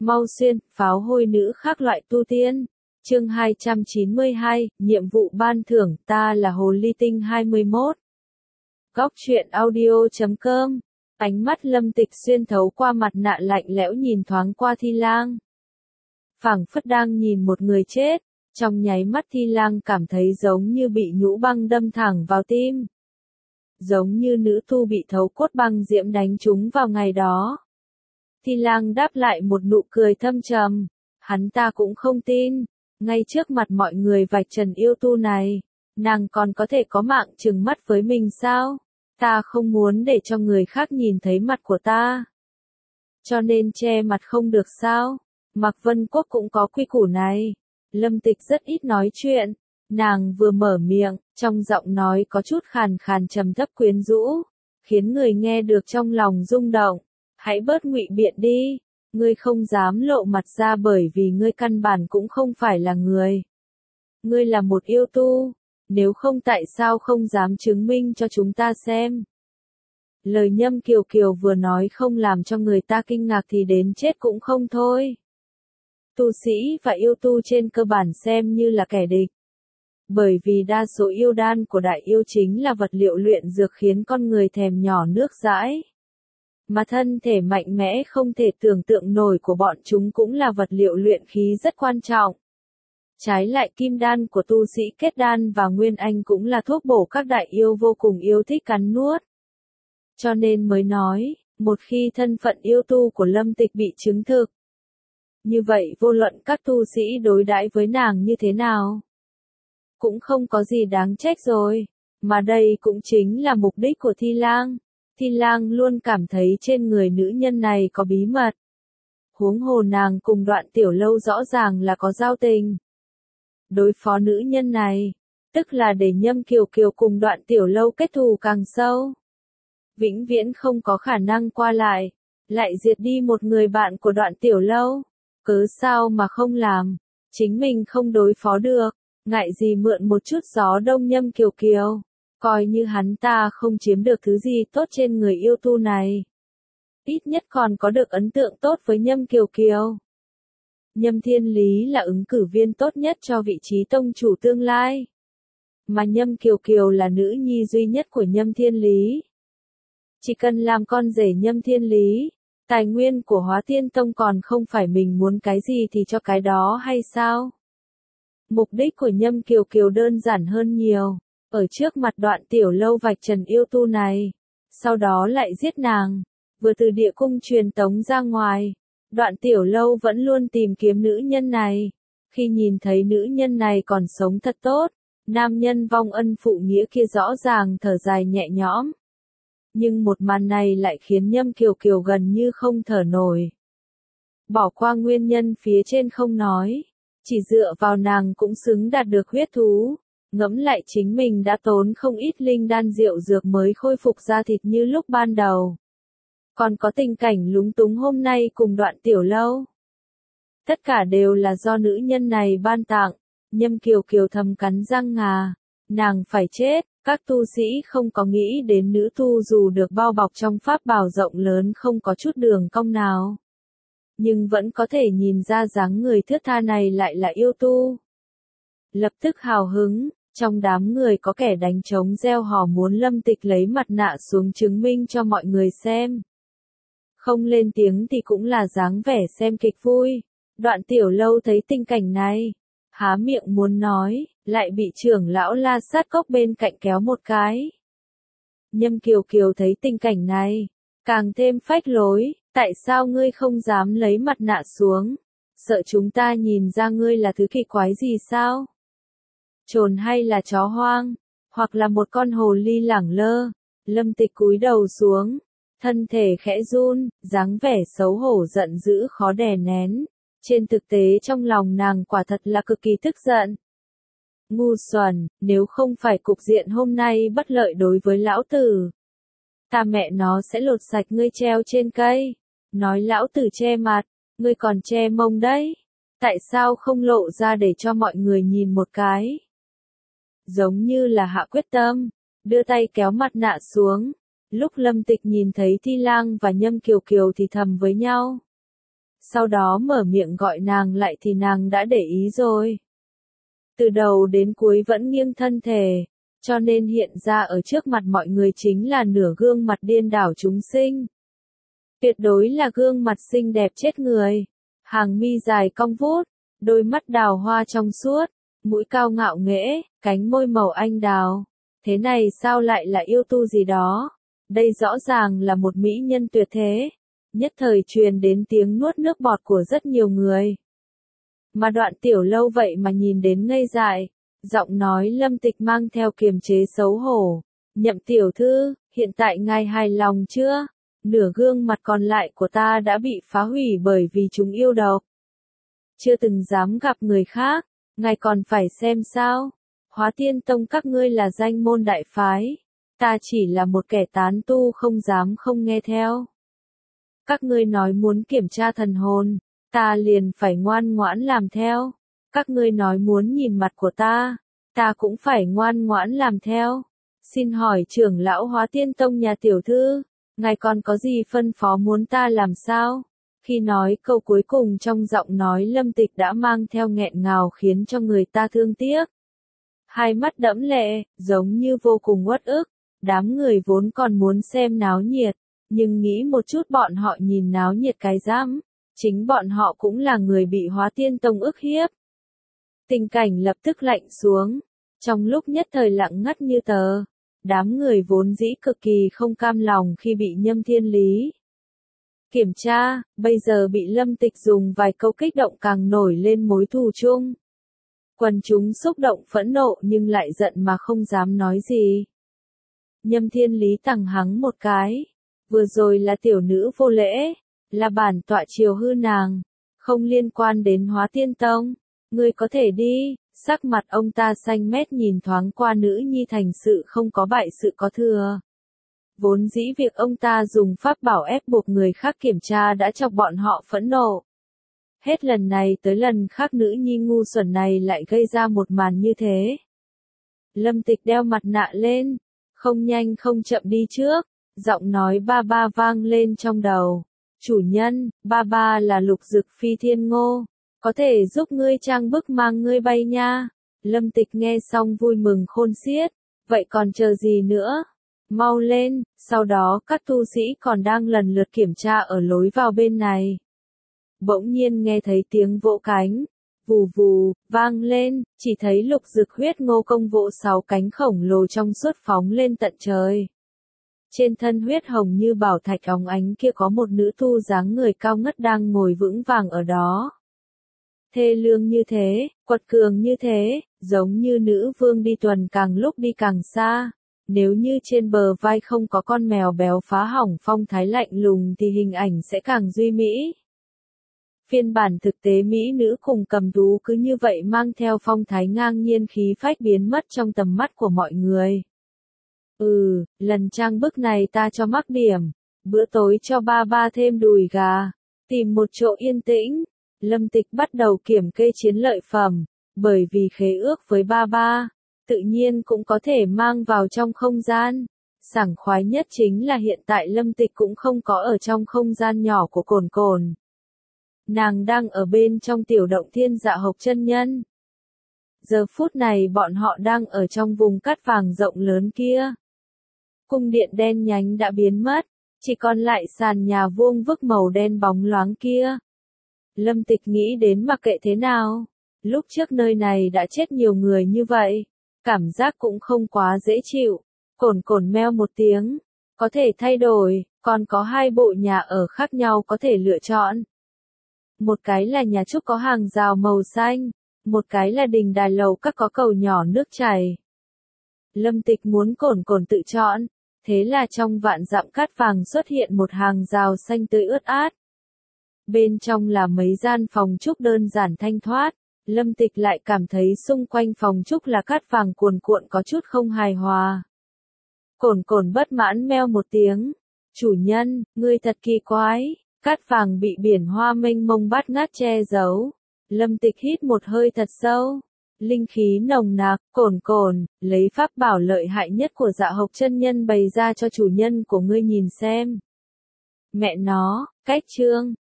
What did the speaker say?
Mau xuyên, pháo hôi nữ khác loại tu tiên. Chương 292, nhiệm vụ ban thưởng, ta là Hồ Ly Tinh 21. Góc truyện audio.com. Ánh mắt Lâm Tịch xuyên thấu qua mặt nạ lạnh lẽo nhìn thoáng qua Thi Lang. Phảng phất đang nhìn một người chết, trong nháy mắt Thi Lang cảm thấy giống như bị nhũ băng đâm thẳng vào tim. Giống như nữ tu bị thấu cốt băng diễm đánh trúng vào ngày đó. Thi Lang đáp lại một nụ cười thâm trầm, hắn ta cũng không tin, ngay trước mặt mọi người vạch trần yêu tu này, nàng còn có thể có mạng trừng mắt với mình sao? Ta không muốn để cho người khác nhìn thấy mặt của ta. Cho nên che mặt không được sao? Mạc Vân Quốc cũng có quy củ này. Lâm Tịch rất ít nói chuyện, nàng vừa mở miệng, trong giọng nói có chút khàn khàn trầm thấp quyến rũ, khiến người nghe được trong lòng rung động. Hãy bớt ngụy biện đi, ngươi không dám lộ mặt ra bởi vì ngươi căn bản cũng không phải là người. Ngươi là một yêu tu, nếu không tại sao không dám chứng minh cho chúng ta xem. Lời Nhâm Kiều Kiều vừa nói không làm cho người ta kinh ngạc thì đến chết cũng không thôi. Tu sĩ và yêu tu trên cơ bản xem như là kẻ địch. Bởi vì đa số yêu đan của đại yêu chính là vật liệu luyện dược khiến con người thèm nhỏ nước dãi. Mà thân thể mạnh mẽ không thể tưởng tượng nổi của bọn chúng cũng là vật liệu luyện khí rất quan trọng. Trái lại kim đan của tu sĩ kết đan và nguyên anh cũng là thuốc bổ các đại yêu vô cùng yêu thích cắn nuốt. Cho nên mới nói, một khi thân phận yêu tu của Lâm Tịch bị chứng thực, như vậy vô luận các tu sĩ đối đãi với nàng như thế nào, cũng không có gì đáng trách rồi, mà đây cũng chính là mục đích của Thi Lang. Thi Lang luôn cảm thấy trên người nữ nhân này có bí mật. Huống hồ nàng cùng Đoạn Tiểu Lâu rõ ràng là có giao tình. Đối phó nữ nhân này, tức là để Nhâm Kiều Kiều cùng Đoạn Tiểu Lâu kết thù càng sâu. Vĩnh viễn không có khả năng qua lại diệt đi một người bạn của Đoạn Tiểu Lâu. Cớ sao mà không làm, chính mình không đối phó được, ngại gì mượn một chút gió đông Nhâm Kiều Kiều. Coi như hắn ta không chiếm được thứ gì tốt trên người yêu tu này. Ít nhất còn có được ấn tượng tốt với Nhâm Kiều Kiều. Nhâm Thiên Lý là ứng cử viên tốt nhất cho vị trí tông chủ tương lai. Mà Nhâm Kiều Kiều là nữ nhi duy nhất của Nhâm Thiên Lý. Chỉ cần làm con rể Nhâm Thiên Lý, tài nguyên của Hóa Tiên Tông còn không phải mình muốn cái gì thì cho cái đó hay sao? Mục đích của Nhâm Kiều Kiều đơn giản hơn nhiều. Ở trước mặt Đoạn Tiểu Lâu vạch trần yêu tu này, sau đó lại giết nàng, vừa từ địa cung truyền tống ra ngoài. Đoạn Tiểu Lâu vẫn luôn tìm kiếm nữ nhân này, khi nhìn thấy nữ nhân này còn sống thật tốt, nam nhân vong ân phụ nghĩa kia rõ ràng thở dài nhẹ nhõm. Nhưng một màn này lại khiến Nhâm Kiều Kiều gần như không thở nổi. Bỏ qua nguyên nhân phía trên không nói, chỉ dựa vào nàng cũng xứng đạt được huyết thú. Ngẫm lại chính mình đã tốn không ít linh đan rượu dược mới khôi phục da thịt như lúc ban đầu. Còn có tình cảnh lúng túng hôm nay cùng Đoạn Tiểu Lâu. Tất cả đều là do nữ nhân này ban tặng. Nhâm Kiều Kiều thầm cắn răng ngà. Nàng phải chết, các tu sĩ không có nghĩ đến nữ tu dù được bao bọc trong pháp bảo rộng lớn không có chút đường cong nào. Nhưng vẫn có thể nhìn ra dáng người thướt tha này lại là yêu tu. Lập tức hào hứng. Trong đám người có kẻ đánh trống reo hò muốn Lâm Tịch lấy mặt nạ xuống chứng minh cho mọi người xem. Không lên tiếng thì cũng là dáng vẻ xem kịch vui. Đoạn Tiểu Lâu thấy tình cảnh này, há miệng muốn nói, lại bị trưởng lão La Sát Cốc bên cạnh kéo một cái. Nhâm Kiều Kiều thấy tình cảnh này, càng thêm phách lối, tại sao ngươi không dám lấy mặt nạ xuống? Sợ chúng ta nhìn ra ngươi là thứ kỳ quái gì sao? Trồn hay là chó hoang, hoặc là một con hồ ly lẳng lơ. Lâm Tịch cúi đầu xuống, thân thể khẽ run, dáng vẻ xấu hổ giận dữ khó đè nén. Trên thực tế trong lòng nàng quả thật là cực kỳ tức giận. Ngu xuẩn, nếu không phải cục diện hôm nay bất lợi đối với lão tử, ta mẹ nó sẽ lột sạch ngươi treo trên cây. Nói lão tử che mặt, ngươi còn che mông đấy. Tại sao không lộ ra để cho mọi người nhìn một cái? Giống như là hạ quyết tâm, đưa tay kéo mặt nạ xuống. Lúc Lâm Tịch nhìn thấy Thi Lang và Nhâm Kiều Kiều thì thầm với nhau. sau đó mở miệng gọi nàng lại thì nàng đã để ý rồi. Từ đầu đến cuối vẫn nghiêng thân thể, cho nên hiện ra ở trước mặt mọi người chính là nửa gương mặt điên đảo chúng sinh. Tuyệt đối là gương mặt xinh đẹp chết người, hàng mi dài cong vút, đôi mắt đào hoa trong suốt, mũi cao ngạo nghễ, cánh môi màu anh đào. Thế này sao lại là yêu tu gì đó? Đây rõ ràng là một mỹ nhân tuyệt thế. Nhất thời truyền đến tiếng nuốt nước bọt của rất nhiều người. Mà Đoạn Tiểu Lâu vậy mà nhìn đến ngây dại, giọng nói Lâm Tịch mang theo kiềm chế xấu hổ. Nhậm tiểu thư, hiện tại ngài hài lòng chưa? Nửa gương mặt còn lại của ta đã bị phá hủy bởi vì chúng yêu độc. Chưa từng dám gặp người khác, ngài còn phải xem sao? Hóa Tiên Tông các ngươi là danh môn đại phái, ta chỉ là một kẻ tán tu không dám không nghe theo. Các ngươi nói muốn kiểm tra thần hồn, ta liền phải ngoan ngoãn làm theo. Các ngươi nói muốn nhìn mặt của ta cũng phải ngoan ngoãn làm theo. Xin hỏi trưởng lão Hóa Tiên Tông nhà tiểu thư, ngài còn có gì phân phó muốn ta làm sao? Khi nói câu cuối cùng trong giọng nói Lâm Tịch đã mang theo nghẹn ngào khiến cho người ta thương tiếc. Hai mắt đẫm lệ, giống như vô cùng uất ức, đám người vốn còn muốn xem náo nhiệt, nhưng nghĩ một chút bọn họ nhìn náo nhiệt cái rắm, chính bọn họ cũng là người bị Hóa Tiên Tông ức hiếp. Tình cảnh lập tức lạnh xuống, trong lúc nhất thời lặng ngắt như tờ, đám người vốn dĩ cực kỳ không cam lòng khi bị Nhâm Thiên Lý kiểm tra, bây giờ bị Lâm Tịch dùng vài câu kích động càng nổi lên mối thù chung. Quần chúng xúc động phẫn nộ nhưng lại giận mà không dám nói gì. Nhâm Thiên Lý tằng hắng một cái, vừa rồi là tiểu nữ vô lễ, là bản tọa chiều hư nàng, không liên quan đến Hóa Tiên Tông, ngươi có thể đi. Sắc mặt ông ta xanh mét nhìn thoáng qua nữ nhi thành sự không có bại sự có thừa. Vốn dĩ việc ông ta dùng pháp bảo ép buộc người khác kiểm tra đã chọc bọn họ phẫn nộ. Hết lần này tới lần khác nữ nhi ngu xuẩn này lại gây ra một màn như thế. Lâm Tịch đeo mặt nạ lên, không nhanh không chậm đi trước, giọng nói ba ba vang lên trong đầu. Chủ nhân, ba ba là Lục Dực Phi Thiên Ngô, có thể giúp ngươi trang bức mang ngươi bay nha. Lâm Tịch nghe xong vui mừng khôn xiết, vậy còn chờ gì nữa? Mau lên, sau đó các tu sĩ còn đang lần lượt kiểm tra ở lối vào bên này. Bỗng nhiên nghe thấy tiếng vỗ cánh, vù vù, vang lên, chỉ thấy Lục Dực Huyết Ngô Công vỗ 6 cánh khổng lồ trong suốt phóng lên tận trời. Trên thân huyết hồng như bảo thạch óng ánh kia có một nữ tu dáng người cao ngất đang ngồi vững vàng ở đó. Thê lương như thế, quật cường như thế, giống như nữ vương đi tuần càng lúc đi càng xa. Nếu như trên bờ vai không có con mèo béo phá hỏng phong thái lạnh lùng thì hình ảnh sẽ càng duy mỹ. Phiên bản thực tế mỹ nữ cùng cầm thú cứ như vậy mang theo phong thái ngang nhiên khí phách biến mất trong tầm mắt của mọi người. Lần trang bức này ta cho mắc điểm, bữa tối cho ba ba thêm đùi gà, tìm một chỗ yên tĩnh. Lâm Tịch bắt đầu kiểm kê chiến lợi phẩm, bởi vì khế ước với ba ba, tự nhiên cũng có thể mang vào trong không gian. Sảng khoái nhất chính là hiện tại Lâm Tịch cũng không có ở trong không gian nhỏ của Cồn Cồn. Nàng đang ở bên trong tiểu động Thiên Dạ Hộc chân nhân. Giờ phút này bọn họ đang ở trong vùng cát vàng rộng lớn kia. Cung điện đen nhánh đã biến mất, chỉ còn lại sàn nhà vuông vức màu đen bóng loáng kia. Lâm Tịch nghĩ đến mặc kệ thế nào, lúc trước nơi này đã chết nhiều người như vậy, cảm giác cũng không quá dễ chịu. Cồn Cồn meo một tiếng, có thể thay đổi, còn có 2 bộ nhà ở khác nhau có thể lựa chọn. Một cái là nhà trúc có hàng rào màu xanh, một cái là đình đài lầu các có cầu nhỏ nước chảy. Lâm Tịch muốn Cồn Cồn tự chọn, thế là trong vạn dặm cát vàng xuất hiện một hàng rào xanh tươi ướt át. Bên trong là mấy gian phòng trúc đơn giản thanh thoát, Lâm Tịch lại cảm thấy xung quanh phòng trúc là cát vàng cuồn cuộn có chút không hài hòa. Cồn Cồn bất mãn meo một tiếng, chủ nhân, ngươi thật kỳ quái, cát vàng bị biển hoa mênh mông bát ngát che giấu. Lâm Tịch hít một hơi thật sâu, linh khí nồng nặc. Cồn Cồn, lấy pháp bảo lợi hại nhất của Dạ Hộc chân nhân bày ra cho chủ nhân của ngươi nhìn xem. Mẹ nó, cách chương